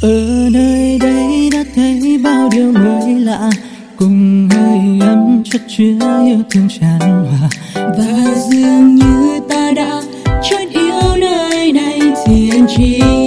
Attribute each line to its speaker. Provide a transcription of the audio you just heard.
Speaker 1: Ở nơi đây đã thấy bao điều mới lạ, cùng hơi ấm chất chứa yêu thương tràn hòa. Và dường như ta đã chót yêu nơi này, thiên chi